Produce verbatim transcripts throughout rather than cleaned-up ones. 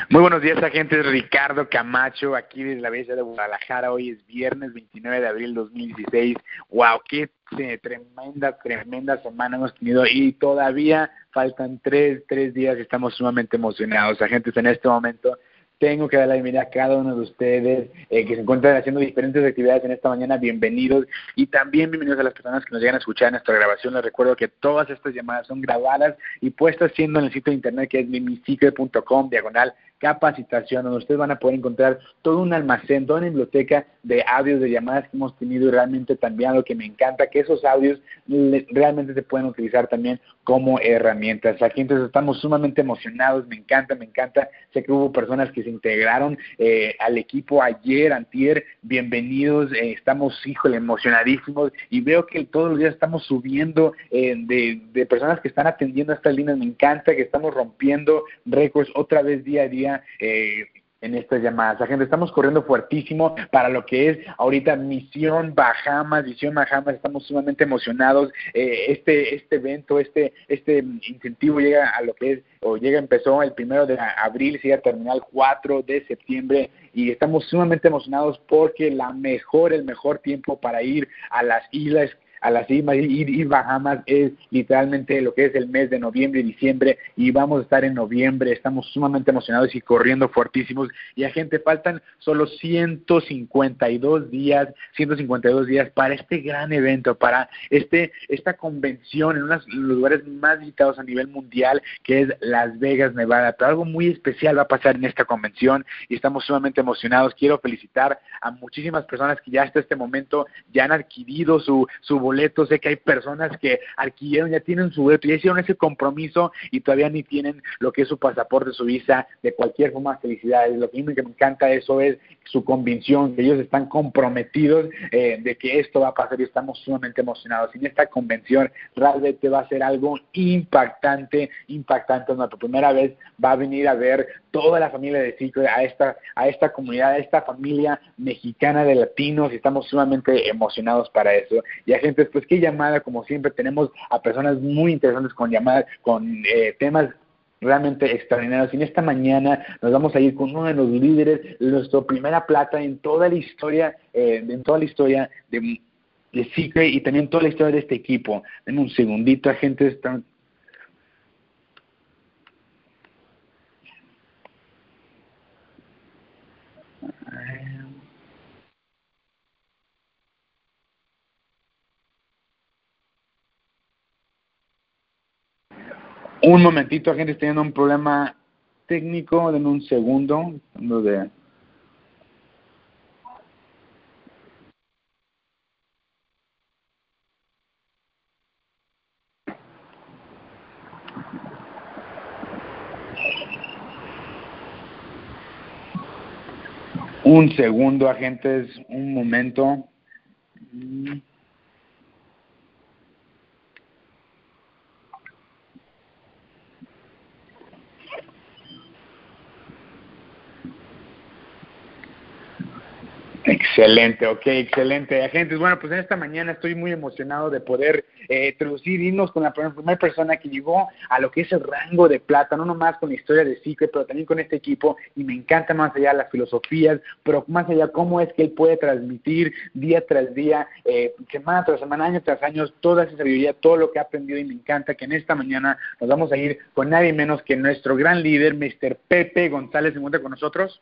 Muy buenos días, agentes. Ricardo Camacho, aquí desde la bella de Guadalajara. Hoy es viernes veintinueve de abril de dos mil dieciséis. ¡Wow! ¡Qué eh, tremenda, tremenda semana hemos tenido! Y todavía faltan tres, tres días y estamos sumamente emocionados. Agentes, en este momento tengo que dar la bienvenida a cada uno de ustedes eh, que se encuentran haciendo diferentes actividades en esta mañana. Bienvenidos. Y también bienvenidos a las personas que nos llegan a escuchar en nuestra grabación. Les recuerdo que todas estas llamadas son grabadas y puestas siendo en el sitio de internet que es mimisecret punto com, diagonal capacitación, donde ustedes van a poder encontrar todo un almacén, toda una biblioteca de audios, de llamadas que hemos tenido, y realmente también lo que me encanta, que esos audios le, realmente se pueden utilizar también como herramientas. Aquí entonces estamos sumamente emocionados, me encanta, me encanta. Sé que hubo personas que se integraron eh, al equipo ayer, antier, bienvenidos, eh, estamos, híjole, emocionadísimos, y veo que todos los días estamos subiendo eh, de, de personas que están atendiendo estas líneas. Me encanta que estamos rompiendo récords otra vez día a día, Eh, en estas llamadas. La gente, estamos corriendo fuertísimo para lo que es ahorita Misión Bahamas, Misión Bahamas. Estamos sumamente emocionados. Eh, este este evento, este este incentivo llega a lo que es, o llega, empezó el primero de abril, sigue a terminar el cuatro de septiembre, y estamos sumamente emocionados porque la mejor, el mejor tiempo para ir a las islas, a las islas, ir, ir Bahamas, es literalmente lo que es el mes de noviembre y diciembre, y vamos a estar en noviembre. Estamos sumamente emocionados y corriendo fuertísimos. Y a gente, faltan solo ciento cincuenta y dos días, ciento cincuenta y dos días para este gran evento, para este esta convención en uno de los lugares más visitados a nivel mundial, que es Las Vegas, Nevada. Pero algo muy especial va a pasar en esta convención y estamos sumamente emocionados. Quiero felicitar a muchísimas personas que ya hasta este momento ya han adquirido su, su boleto. Sé que hay personas que adquirieron, ya tienen su boleto, ya hicieron ese compromiso y todavía ni tienen lo que es su pasaporte, su visa. De cualquier forma, felicidades. Lo que me encanta eso es su convicción, que ellos están comprometidos eh, de que esto va a pasar, y estamos sumamente emocionados. Y en esta convención realmente va a ser algo impactante, impactante. No, por primera vez va a venir a ver toda la familia de Secret, a esta, a esta comunidad, a esta familia mexicana de latinos, y estamos sumamente emocionados para eso. Y a gente, pues qué llamada, como siempre tenemos a personas muy interesantes con llamadas, con eh, temas realmente extraordinarios. Y en esta mañana nos vamos a ir con uno de los líderes, nuestra primera plata en toda la historia, eh, en toda la historia de, de Secret, y también toda la historia de este equipo. Denme un segundito, gente. Están... Un momentito, gente, estoy teniendo un problema técnico. Denme un segundo. De... Un segundo, agentes, un momento. Excelente, ok, excelente. Agentes, bueno, pues en esta mañana estoy muy emocionado de poder eh, introducir, irnos con la primera persona que llegó a lo que es el rango de plata, no nomás con la historia de Secret, pero también con este equipo. Y me encanta más allá las filosofías, pero más allá cómo es que él puede transmitir día tras día, eh, semana tras semana, año tras año, toda esa sabiduría, todo lo que ha aprendido. Y me encanta que en esta mañana nos vamos a ir con nadie menos que nuestro gran líder, mister Pepe González. ¿Se encuentra con nosotros?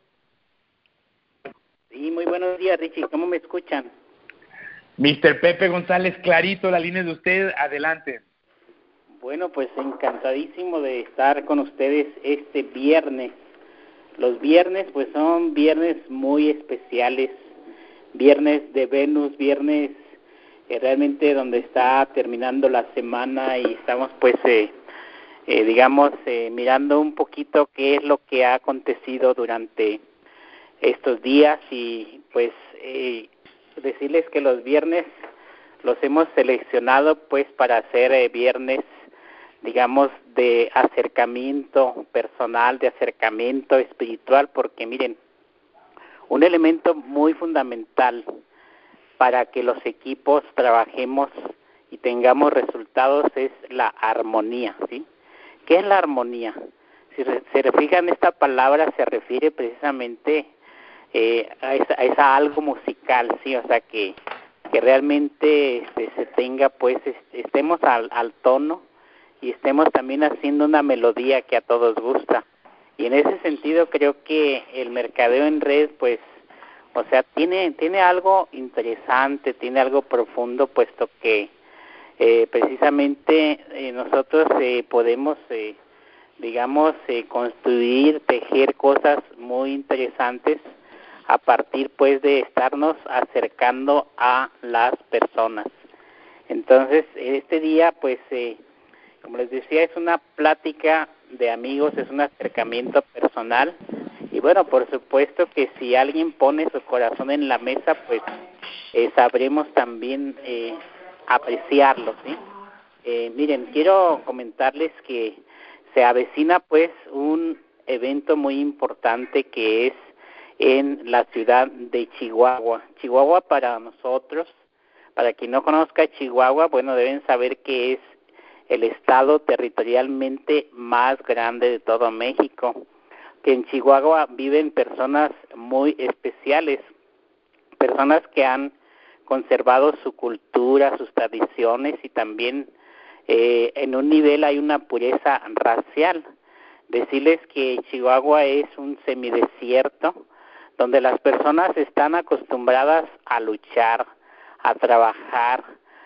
Sí, muy buenos días, Richie. ¿Cómo me escuchan? mister Pepe González, clarito, la línea de usted, adelante. Bueno, pues encantadísimo de estar con ustedes este viernes. Los viernes, pues son viernes muy especiales, viernes de Venus, viernes eh, realmente donde está terminando la semana, y estamos pues, eh, eh, digamos, eh, mirando un poquito qué es lo que ha acontecido durante estos días. Y pues eh, decirles que los viernes los hemos seleccionado pues para hacer eh, viernes, digamos, de acercamiento personal, de acercamiento espiritual, porque miren, un elemento muy fundamental para que los equipos trabajemos y tengamos resultados es la armonía, ¿sí? ¿Qué es la armonía? si re, se fijan, esta palabra se refiere precisamente eh, a, esa, a esa algo musical, sí, o sea que que realmente este, se tenga, pues, este, estemos al, al tono y estemos también haciendo una melodía que a todos gusta. Y en ese sentido creo que el mercadeo en red, pues, o sea, tiene tiene algo interesante, tiene algo profundo, puesto que eh, precisamente eh, nosotros eh, podemos, eh, digamos, eh, construir, tejer cosas muy interesantes a partir, pues, de estarnos acercando a las personas. Entonces, este día, pues, eh, como les decía, es una plática de amigos, es un acercamiento personal. Y bueno, por supuesto que si alguien pone su corazón en la mesa, pues eh, sabremos también eh, apreciarlo, ¿sí? Eh, miren, quiero comentarles que se avecina, pues, un evento muy importante que es en la ciudad de Chihuahua. Chihuahua, para nosotros, para quien no conozca Chihuahua, bueno, deben saber que es el estado territorialmente más grande de todo México, que en Chihuahua viven personas muy especiales, personas que han conservado su cultura, sus tradiciones, y también eh, en un nivel hay una pureza racial. Decirles que Chihuahua es un semidesierto donde las personas están acostumbradas a luchar, a trabajar,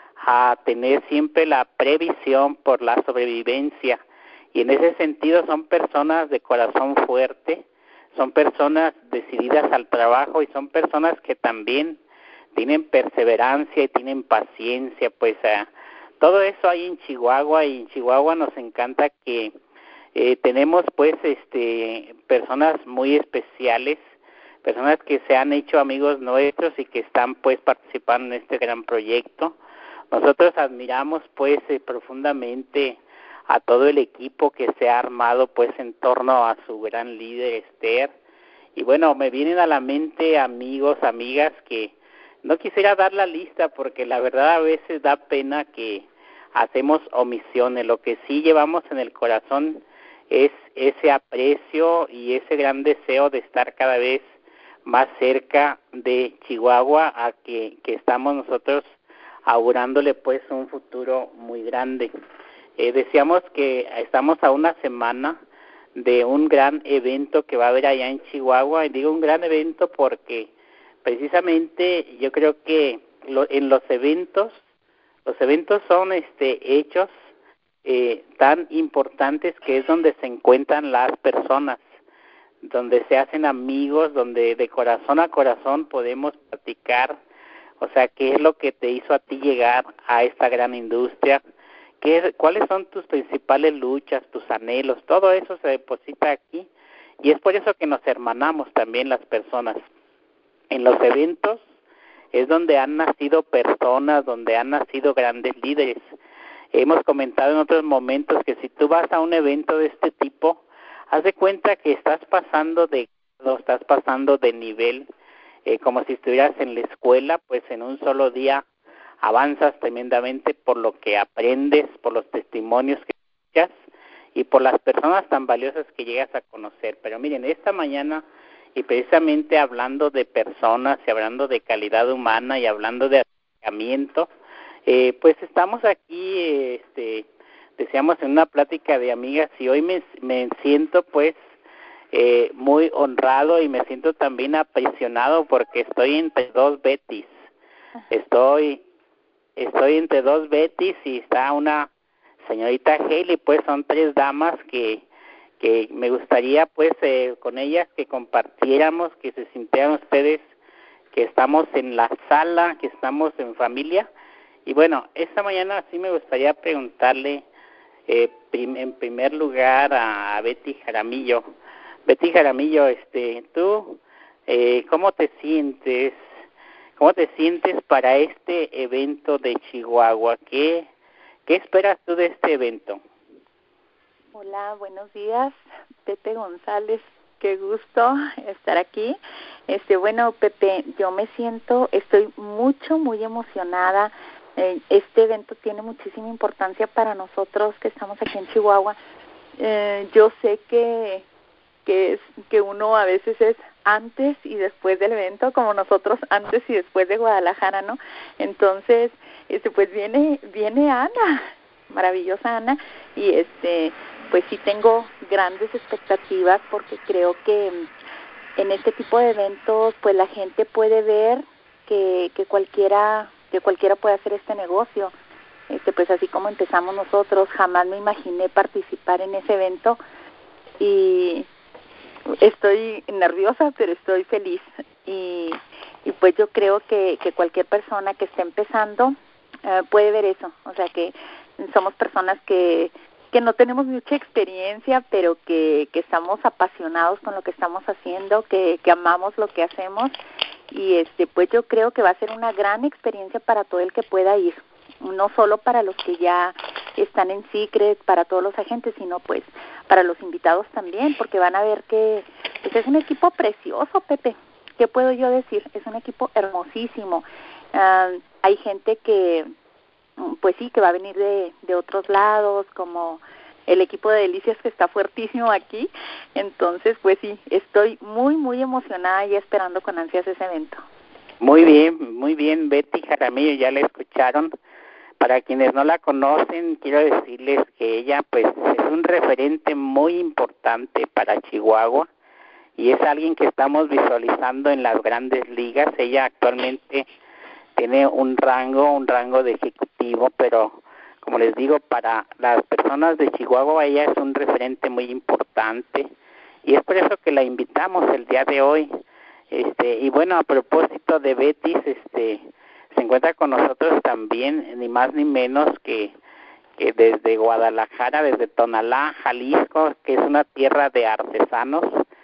a tener siempre la previsión por la sobrevivencia, y en ese sentido son personas de corazón fuerte, son personas decididas al trabajo y son personas que también tienen perseverancia y tienen paciencia. Pues eh, todo eso hay en Chihuahua, y en Chihuahua nos encanta que eh, tenemos, pues, este personas muy especiales, personas que se han hecho amigos nuestros y que están, pues, participando en este gran proyecto. Nosotros admiramos, pues, eh, profundamente a todo el equipo que se ha armado, pues, en torno a su gran líder, Esther. Y bueno, me vienen a la mente amigos, amigas, que no quisiera dar la lista porque la verdad a veces da pena que hacemos omisiones. Lo que sí llevamos en el corazón es ese aprecio y ese gran deseo de estar cada vez más cerca de Chihuahua, a que, que estamos nosotros augurándole, pues, un futuro muy grande. Eh, decíamos que estamos a una semana de un gran evento que va a haber allá en Chihuahua, y digo un gran evento porque precisamente yo creo que lo, en los eventos, los eventos son este hechos eh, tan importantes, que es donde se encuentran las personas, donde se hacen amigos, donde de corazón a corazón podemos platicar, o sea, qué es lo que te hizo a ti llegar a esta gran industria, qué, cuáles son tus principales luchas, tus anhelos, todo eso se deposita aquí, y es por eso que nos hermanamos también las personas. En los eventos es donde han nacido personas, donde han nacido grandes líderes. Hemos comentado en otros momentos que si tú vas a un evento de este tipo, haz de cuenta que estás pasando de, estás pasando de nivel, eh, como si estuvieras en la escuela, pues en un solo día avanzas tremendamente por lo que aprendes, por los testimonios que escuchas y por las personas tan valiosas que llegas a conocer. Pero miren, esta mañana, y precisamente hablando de personas y hablando de calidad humana y hablando de acercamiento, eh, pues estamos aquí, este, decíamos, en una plática de amigas, y hoy me, me siento, pues, eh, muy honrado, y me siento también aprisionado porque estoy entre dos Betis. Estoy, estoy entre dos Betis y está una señorita Haley, pues son tres damas que que me gustaría, pues, eh, con ellas que compartiéramos, que se sintieran ustedes que estamos en la sala, que estamos en familia. Y bueno, esta mañana sí me gustaría preguntarle eh, prim- en primer lugar a, a Betty Jaramillo. Betty Jaramillo, este, tú, eh, ¿cómo te sientes? ¿Cómo te sientes para este evento de Chihuahua? ¿Qué, qué esperas tú de este evento? Hola, buenos días, Pepe González, qué gusto estar aquí. Este, bueno, Pepe, yo me siento, estoy mucho, muy emocionada. Eh, este evento tiene muchísima importancia para nosotros que estamos aquí en Chihuahua, eh, yo sé que, que, es, que uno a veces es antes y después del evento, como nosotros antes y después de Guadalajara, ¿no? Entonces, este, pues viene, viene Ana, maravillosa Ana, y este, pues sí tengo grandes expectativas porque creo que en este tipo de eventos, pues la gente puede ver que, que cualquiera, que cualquiera puede hacer este negocio. Este, pues así como empezamos nosotros, jamás me imaginé participar en ese evento y estoy nerviosa, pero estoy feliz. Y, y pues yo creo que, que cualquier persona que esté empezando uh, puede ver eso. O sea, que somos personas que, que no tenemos mucha experiencia, pero que, que estamos apasionados con lo que estamos haciendo, que, que amamos lo que hacemos. Y este, pues yo creo que va a ser una gran experiencia para todo el que pueda ir. No solo para los que ya están en Secret, para todos los agentes, sino pues para los invitados también, porque van a ver que pues es un equipo precioso, Pepe. ¿Qué puedo yo decir? Es un equipo hermosísimo. Uh, hay gente que, pues sí, que va a venir de, de otros lados, como el equipo de Delicias que está fuertísimo aquí. Entonces, pues sí, estoy muy, muy emocionada y esperando con ansias ese evento. Muy bien, muy bien, Betty Jaramillo, ya la escucharon. Para quienes no la conocen, quiero decirles que ella pues es un referente muy importante para Chihuahua y es alguien que estamos visualizando en las grandes ligas. Ella actualmente tiene un rango, un rango de ejecutivo, pero como les digo, para las personas de Chihuahua ella es un referente muy importante y es por eso que la invitamos el día de hoy. Este, y bueno, a propósito de Betty, este se encuentra con nosotros también, ni más ni menos que, que desde Guadalajara, desde Tonalá, Jalisco, que es una tierra de artesanos,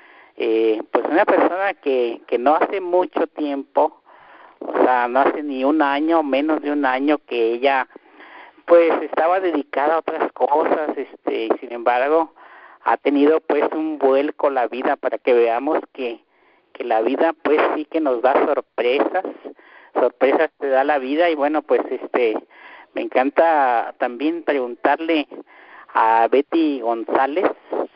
eh, pues una persona que, que no hace mucho tiempo, o sea, no hace ni un año, menos de un año que ella, pues estaba dedicada a otras cosas, este, y sin embargo, ha tenido pues un vuelco la vida para que veamos que, que la vida pues sí que nos da sorpresas, sorpresas te da la vida. Y bueno, pues este me encanta también preguntarle a Betty González,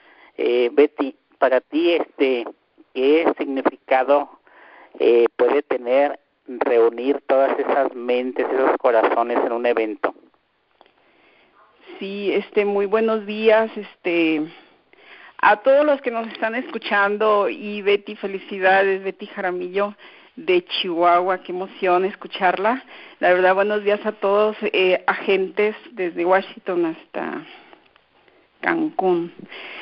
eh, Betty, para ti este ¿qué significado eh, puede tener reunir todas esas mentes, esos corazones en un evento? Sí, este muy buenos días, este a todos los que nos están escuchando. Y Betty, felicidades, Betty Jaramillo de Chihuahua, qué emoción escucharla. La verdad, buenos días a todos, eh, agentes desde Washington hasta Cancún.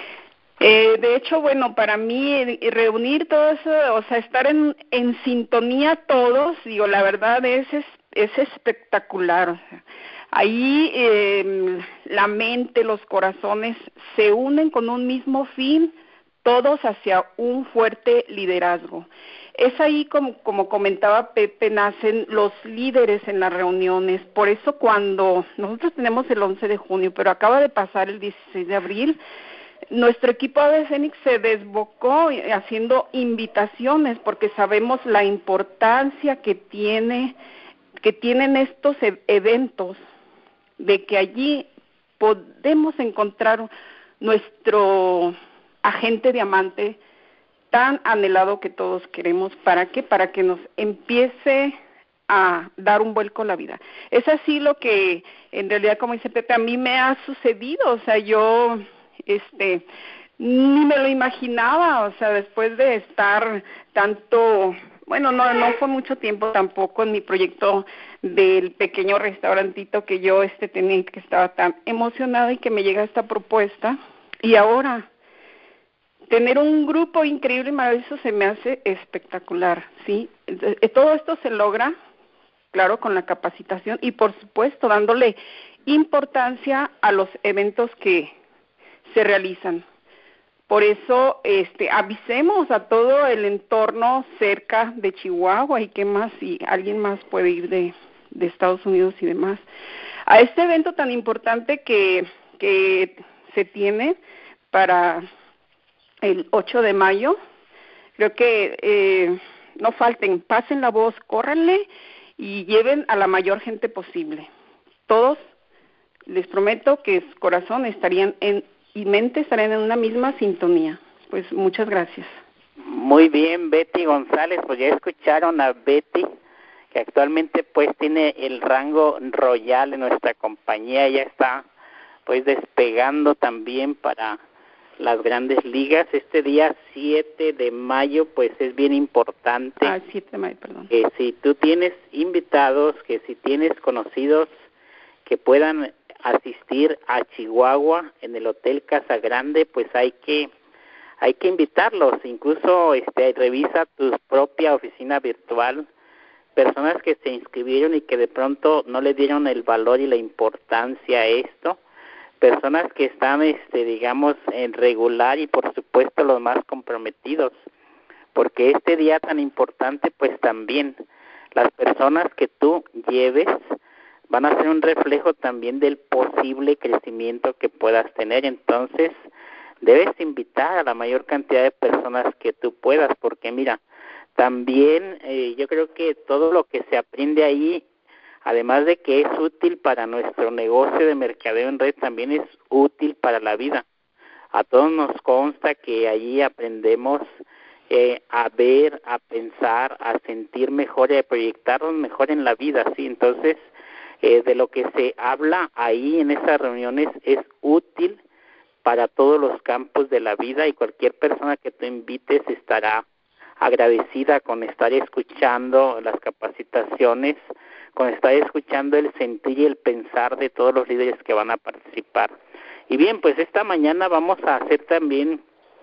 Eh, de hecho, bueno, para mí reunir todo eso, o sea, estar en, en sintonía todos, digo, la verdad es, es, es espectacular. O sea, ahí eh, la mente, los corazones se unen con un mismo fin, todos hacia un fuerte liderazgo. Es ahí, como, como comentaba Pepe, nacen los líderes en las reuniones. Por eso cuando nosotros tenemos el once de junio, pero acaba de pasar el dieciséis de abril, nuestro equipo A B Fénix se desbocó haciendo invitaciones porque sabemos la importancia que tiene que tienen estos e- eventos, de que allí podemos encontrar nuestro agente diamante tan anhelado que todos queremos. ¿Para qué? Para que nos empiece a dar un vuelco a la vida. Es así lo que, en realidad, como dice Pepe, a mí me ha sucedido. O sea, yo, este, ni me lo imaginaba. O sea, después de estar tanto, bueno, no, no fue mucho tiempo tampoco en mi proyecto del pequeño restaurantito que yo, este, tenía, que estaba tan emocionada y que me llega esta propuesta. Y ahora tener un grupo increíble y maravilloso se me hace espectacular, ¿sí? Entonces, todo esto se logra, claro, con la capacitación y, por supuesto, dándole importancia a los eventos que se realizan. Por eso, este, avisemos a todo el entorno cerca de Chihuahua y qué más, si alguien más puede ir de, de Estados Unidos y demás, a este evento tan importante que, que se tiene para el ocho de mayo. Creo que eh, no falten, pasen la voz, córranle y lleven a la mayor gente posible. Todos, les prometo que su corazón estarían en y mente estarán en una misma sintonía. Pues muchas gracias. Muy bien, Betty González, pues ya escucharon a Betty, que actualmente pues tiene el rango royal en nuestra compañía, ya está pues despegando también para las grandes ligas. Este día siete de mayo pues es bien importante. Ah, siete de mayo, perdón. Que si tú tienes invitados, que si tienes conocidos que puedan asistir a Chihuahua en el Hotel Casa Grande, pues hay que hay que invitarlos. Incluso este revisa tu propia oficina virtual, personas que se inscribieron y que de pronto no le dieron el valor y la importancia a esto, personas que están este digamos en regular y por supuesto los más comprometidos, porque este día tan importante pues también las personas que tú lleves van a ser un reflejo también del posible crecimiento que puedas tener. Entonces debes invitar a la mayor cantidad de personas que tú puedas, porque mira, también eh, yo creo que todo lo que se aprende ahí, además de que es útil para nuestro negocio de mercadeo en red, también es útil para la vida. A todos nos consta que allí aprendemos eh, a ver, a pensar, a sentir mejor y a proyectarnos mejor en la vida, ¿sí? Entonces, eh, de lo que se habla ahí en esas reuniones es útil para todos los campos de la vida, y cualquier persona que tú invites estará agradecida con estar escuchando las capacitaciones, con estar escuchando el sentir y el pensar de todos los líderes que van a participar. Y bien, pues esta mañana vamos a hacer también,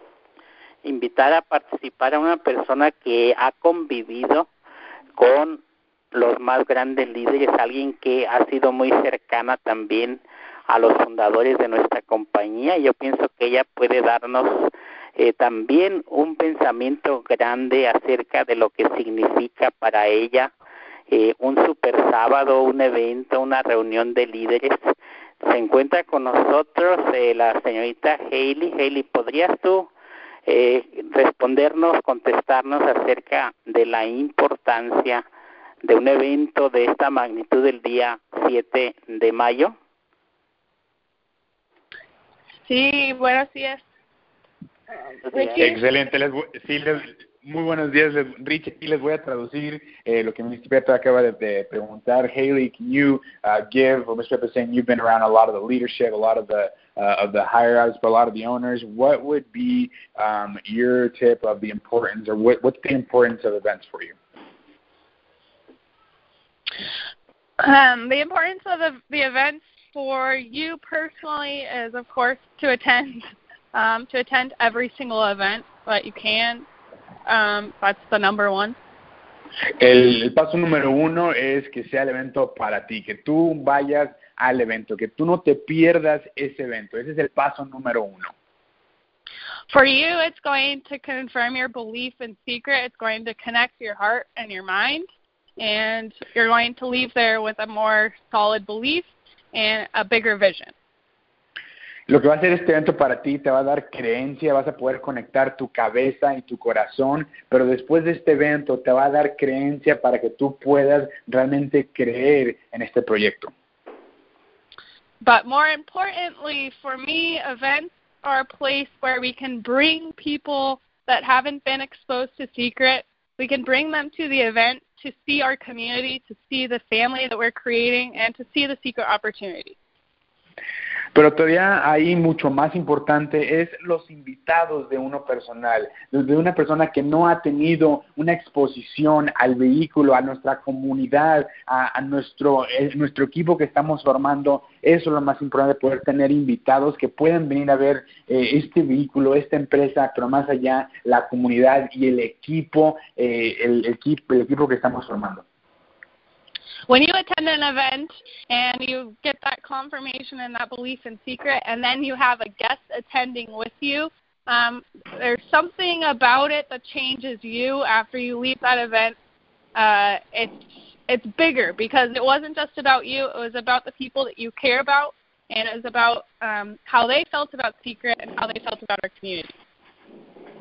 invitar a participar a una persona que ha convivido con los más grandes líderes, alguien que ha sido muy cercana también a los fundadores de nuestra compañía. Yo pienso que ella puede darnos eh, también un pensamiento grande acerca de lo que significa para ella eh, un super sábado, un evento, una reunión de líderes. Se encuentra con nosotros eh, la señorita Hailey. Hailey, ¿podrías tú eh, respondernos, contestarnos acerca de la importancia de un evento de esta magnitud el día siete de mayo? Sí, buenos días. Richie. Excelente, les, sí, les, muy buenos días, les, Rich. Aquí les voy a traducir eh, lo que mister Pepe acaba de, de preguntar. Hailey, can you uh, give, or mister Pepe saying you've been around a lot of the leadership, a lot of the uh, of the higher ups, but a lot of the owners. What would be um, your tip of the importance, or what, what's the importance of events for you? Um, the importance of the, the events for you personally is, of course, to attend um, to attend every single event that you can. Um, that's the number one. El, el paso número uno es que sea el evento para ti, que tú vayas al evento, que tú no te pierdas ese evento. Ese es el paso número uno. For you, it's going to confirm your belief in secret. It's going to connect your heart and your mind, and you're going to leave there with a more solid belief and a bigger vision. Lo que va a hacer este evento para ti te va a dar creencia, vas a poder conectar tu cabeza y tu corazón, pero después de este evento te va a dar creencia para que tú puedas realmente creer en este proyecto. But more importantly, for me, events are a place where we can bring people that haven't been exposed to Secret. We can bring them to the event to see our community, to see the family that we're creating, and to see the Secret opportunity. Pero todavía ahí mucho más importante es los invitados de uno personal, de una persona que no ha tenido una exposición al vehículo, a nuestra comunidad, a, a nuestro, eh, nuestro equipo que estamos formando. Eso es lo más importante, poder tener invitados que puedan venir a ver eh, este vehículo, esta empresa, pero más allá, la comunidad y el equipo, eh, el, el, equipo, el equipo que estamos formando. When you attend an event and you get that confirmation and that belief in Secret, and then you have a guest attending with you, um, there's something about it that changes you after you leave that event. Uh, it's it's bigger because it wasn't just about you. It was about the people that you care about, and it was about um, how they felt about Secret and how they felt about our community.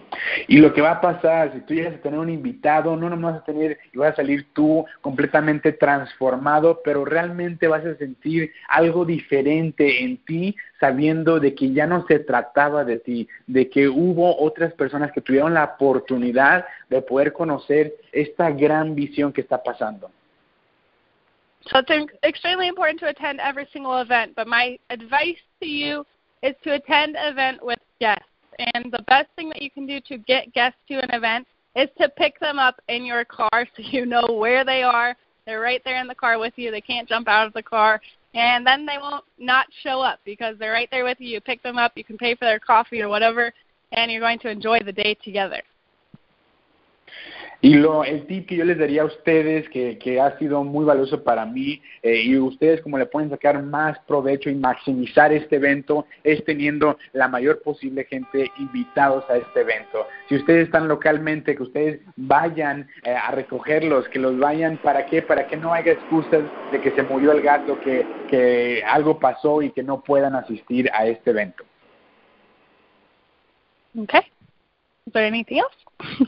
Y lo que va a pasar, si tú llegas a tener un invitado, no nomás vas a tener, y vas a salir tú completamente transformado, pero realmente vas a sentir algo diferente en ti, sabiendo de que ya no se trataba de ti, de que hubo otras personas que tuvieron la oportunidad de poder conocer esta gran visión que está pasando. So it's extremely important to attend every single event, but my advice to you is to attend an event with guests. And the best thing that you can do to get guests to an event is to pick them up in your car so you know where they are. They're right there in the car with you. They can't jump out of the car. And then they won't not show up because they're right there with you. You pick them up. You can pay for their coffee or whatever, and you're going to enjoy the day together. Y lo, el tip que yo les daría a ustedes, que, que ha sido muy valioso para mí, eh, y ustedes como le pueden sacar más provecho y maximizar este evento, es teniendo la mayor posible gente invitados a este evento. Si ustedes están localmente, que ustedes vayan eh, a recogerlos, que los vayan, ¿para qué? Para que no haya excusas de que se murió el gato, que, que algo pasó y que no puedan asistir a este evento. Okay. Is there anything else?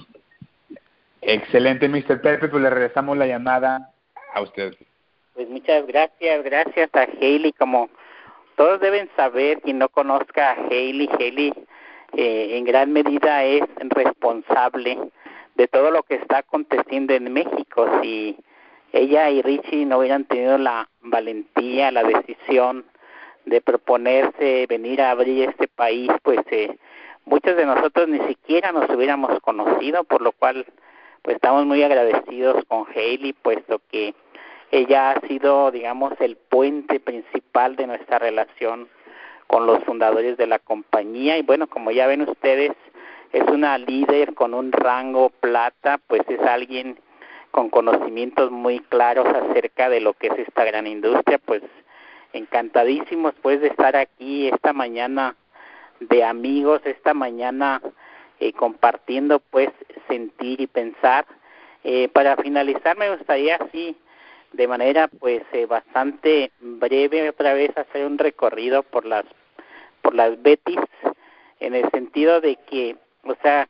Excelente, mister Pepe, pues le regresamos la llamada a usted. Pues muchas gracias, gracias a Hailey. Como todos deben saber, quien no conozca a Hailey, Hailey eh, en gran medida es responsable de todo lo que está aconteciendo en México. Si ella y Richie no hubieran tenido la valentía, la decisión de proponerse venir a abrir este país, pues eh, muchos de nosotros ni siquiera nos hubiéramos conocido, por lo cual pues estamos muy agradecidos con Hailey, puesto que ella ha sido, digamos, el puente principal de nuestra relación con los fundadores de la compañía. Y bueno, como ya ven ustedes, es una líder con un rango plata, pues es alguien con conocimientos muy claros acerca de lo que es esta gran industria. Pues encantadísimos pues de estar aquí esta mañana de amigos, esta mañana Eh, compartiendo pues sentir y pensar. Eh, para finalizar me gustaría así de manera pues eh, bastante breve otra vez hacer un recorrido por las por las Bettys, en el sentido de que, o sea,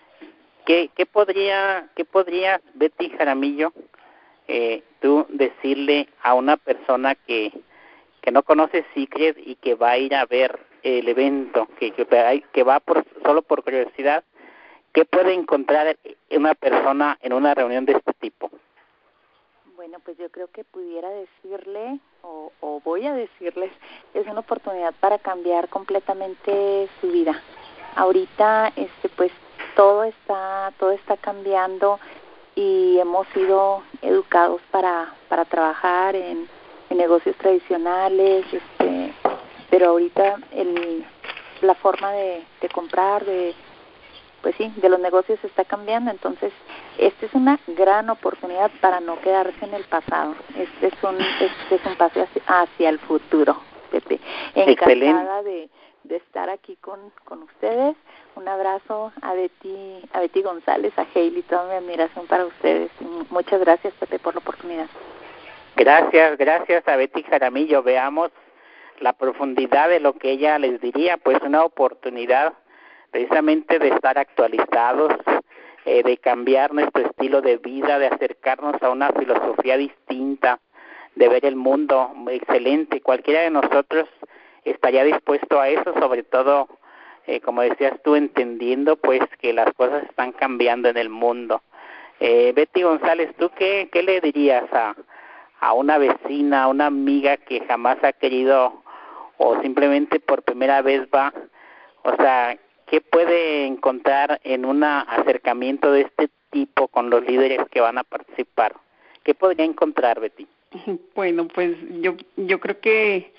¿qué, qué podría qué podrías, Betty Jaramillo, eh, tú decirle a una persona que que no conoce Secret y que va a ir a ver el evento, que, que, que va por, solo por curiosidad? ¿Qué puede encontrar una persona en una reunión de este tipo? Bueno, pues yo creo que pudiera decirle, o, o voy a decirles, es una oportunidad para cambiar completamente su vida. Ahorita, este, pues todo está, todo está cambiando y hemos sido educados para, para trabajar en, en negocios tradicionales, este, pero ahorita el, la forma de, de comprar, de pues sí, de los negocios está cambiando. Entonces, esta es una gran oportunidad para no quedarse en el pasado. Este es un, este es un paso hacia, hacia el futuro, Pepe. Encantada de, de estar aquí con, con ustedes. Un abrazo a Betty, a Betty González, a Hailey, toda mi admiración para ustedes. Muchas gracias, Pepe, por la oportunidad. Gracias, gracias a Betty Jaramillo. Veamos la profundidad de lo que ella les diría, pues una oportunidad precisamente de estar actualizados, eh, de cambiar nuestro estilo de vida, de acercarnos a una filosofía distinta, de ver el mundo excelente. Cualquiera de nosotros estaría dispuesto a eso, sobre todo, eh, como decías tú, entendiendo pues que las cosas están cambiando en el mundo. Eh, Betty González, ¿tú qué, qué le dirías a, a una vecina, a una amiga que jamás ha querido o simplemente por primera vez va? O sea, ¿qué puede encontrar en un acercamiento de este tipo con los líderes que van a participar? ¿Qué podría encontrar, Betty? Bueno, pues yo yo creo que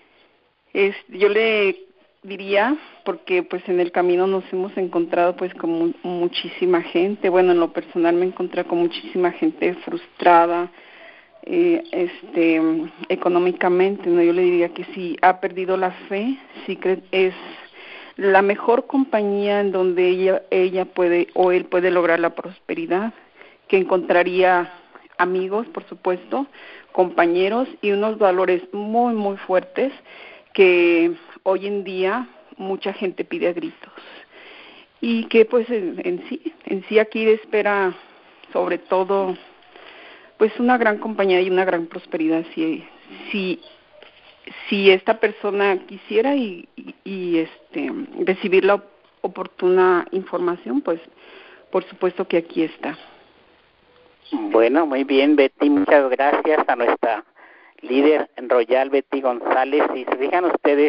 es yo le diría, porque pues en el camino nos hemos encontrado pues con mu- muchísima gente. Bueno, en lo personal me encontré con muchísima gente frustrada eh, este económicamente, ¿no? Yo le diría que si ha perdido la fe, Secret es la mejor compañía en donde ella ella puede o él puede lograr la prosperidad, que encontraría amigos, por supuesto, compañeros y unos valores muy muy fuertes que hoy en día mucha gente pide a gritos. y que pues en, en sí, en sí aquí espera sobre todo pues una gran compañía y una gran prosperidad si si si esta persona quisiera y, y, y este recibir la oportuna información, pues por supuesto que aquí está. Bueno, muy bien, Betty, muchas gracias a nuestra líder royal, Betty González. Y se fijan ustedes,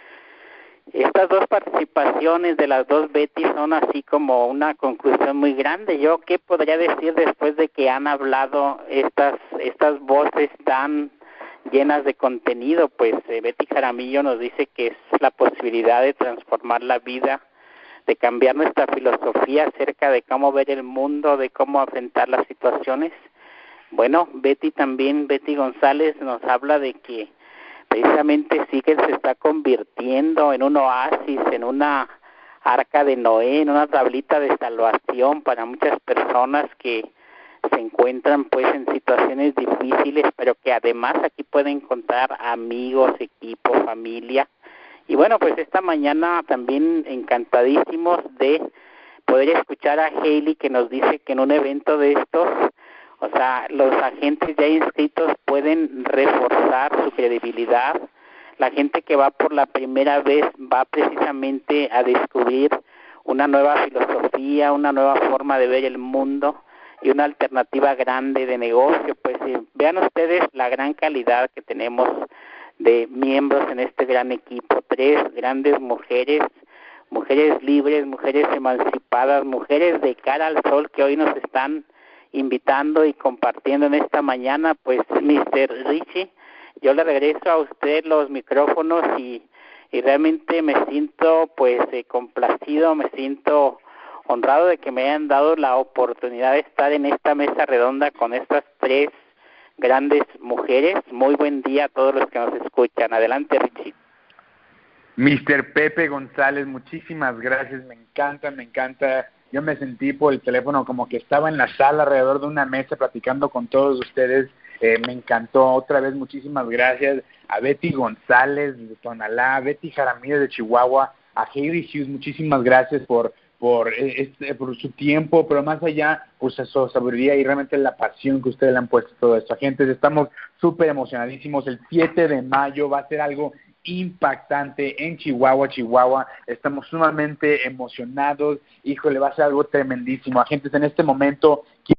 estas dos participaciones de las dos Betty son así como una conclusión muy grande. Yo, ¿qué podría decir después de que han hablado estas estas voces tan llenas de contenido? Pues eh, Betty Jaramillo nos dice que es la posibilidad de transformar la vida, de cambiar nuestra filosofía acerca de cómo ver el mundo, de cómo enfrentar las situaciones. Bueno, Betty también, Betty González nos habla de que precisamente sí que se está convirtiendo en un oasis, en una arca de Noé, en una tablita de salvación para muchas personas que se encuentran pues en situaciones difíciles, pero que además aquí pueden encontrar amigos, equipo, familia. Y bueno, pues esta mañana también encantadísimos de poder escuchar a Hailey, que nos dice que en un evento de estos, o sea, los agentes ya inscritos pueden reforzar su credibilidad. La gente que va por la primera vez va precisamente a descubrir una nueva filosofía, una nueva forma de ver el mundo y una alternativa grande de negocio. Pues eh, vean ustedes la gran calidad que tenemos de miembros en este gran equipo, tres grandes mujeres, mujeres libres, mujeres emancipadas, mujeres de cara al sol que hoy nos están invitando y compartiendo en esta mañana. Pues mister Richie, yo le regreso a usted los micrófonos y, y realmente me siento pues eh, complacido, me siento honrado de que me hayan dado la oportunidad de estar en esta mesa redonda con estas tres grandes mujeres. Muy buen día a todos los que nos escuchan. Adelante, Richie. mister Pepe González, muchísimas gracias, me encanta, me encanta. Yo me sentí por el teléfono como que estaba en la sala alrededor de una mesa platicando con todos ustedes. Eh, me encantó. Otra vez, muchísimas gracias a Betty González de Tonalá, a Betty Jaramillo de Chihuahua, a Hailey Hughes, muchísimas gracias por por este, por su tiempo, pero más allá, pues su sabiduría y realmente la pasión que ustedes le han puesto a todo esto. Gente, estamos súper emocionadísimos. El siete de mayo va a ser algo impactante en Chihuahua, Chihuahua. Estamos sumamente emocionados. Híjole, va a ser algo tremendísimo. Agentes, en este momento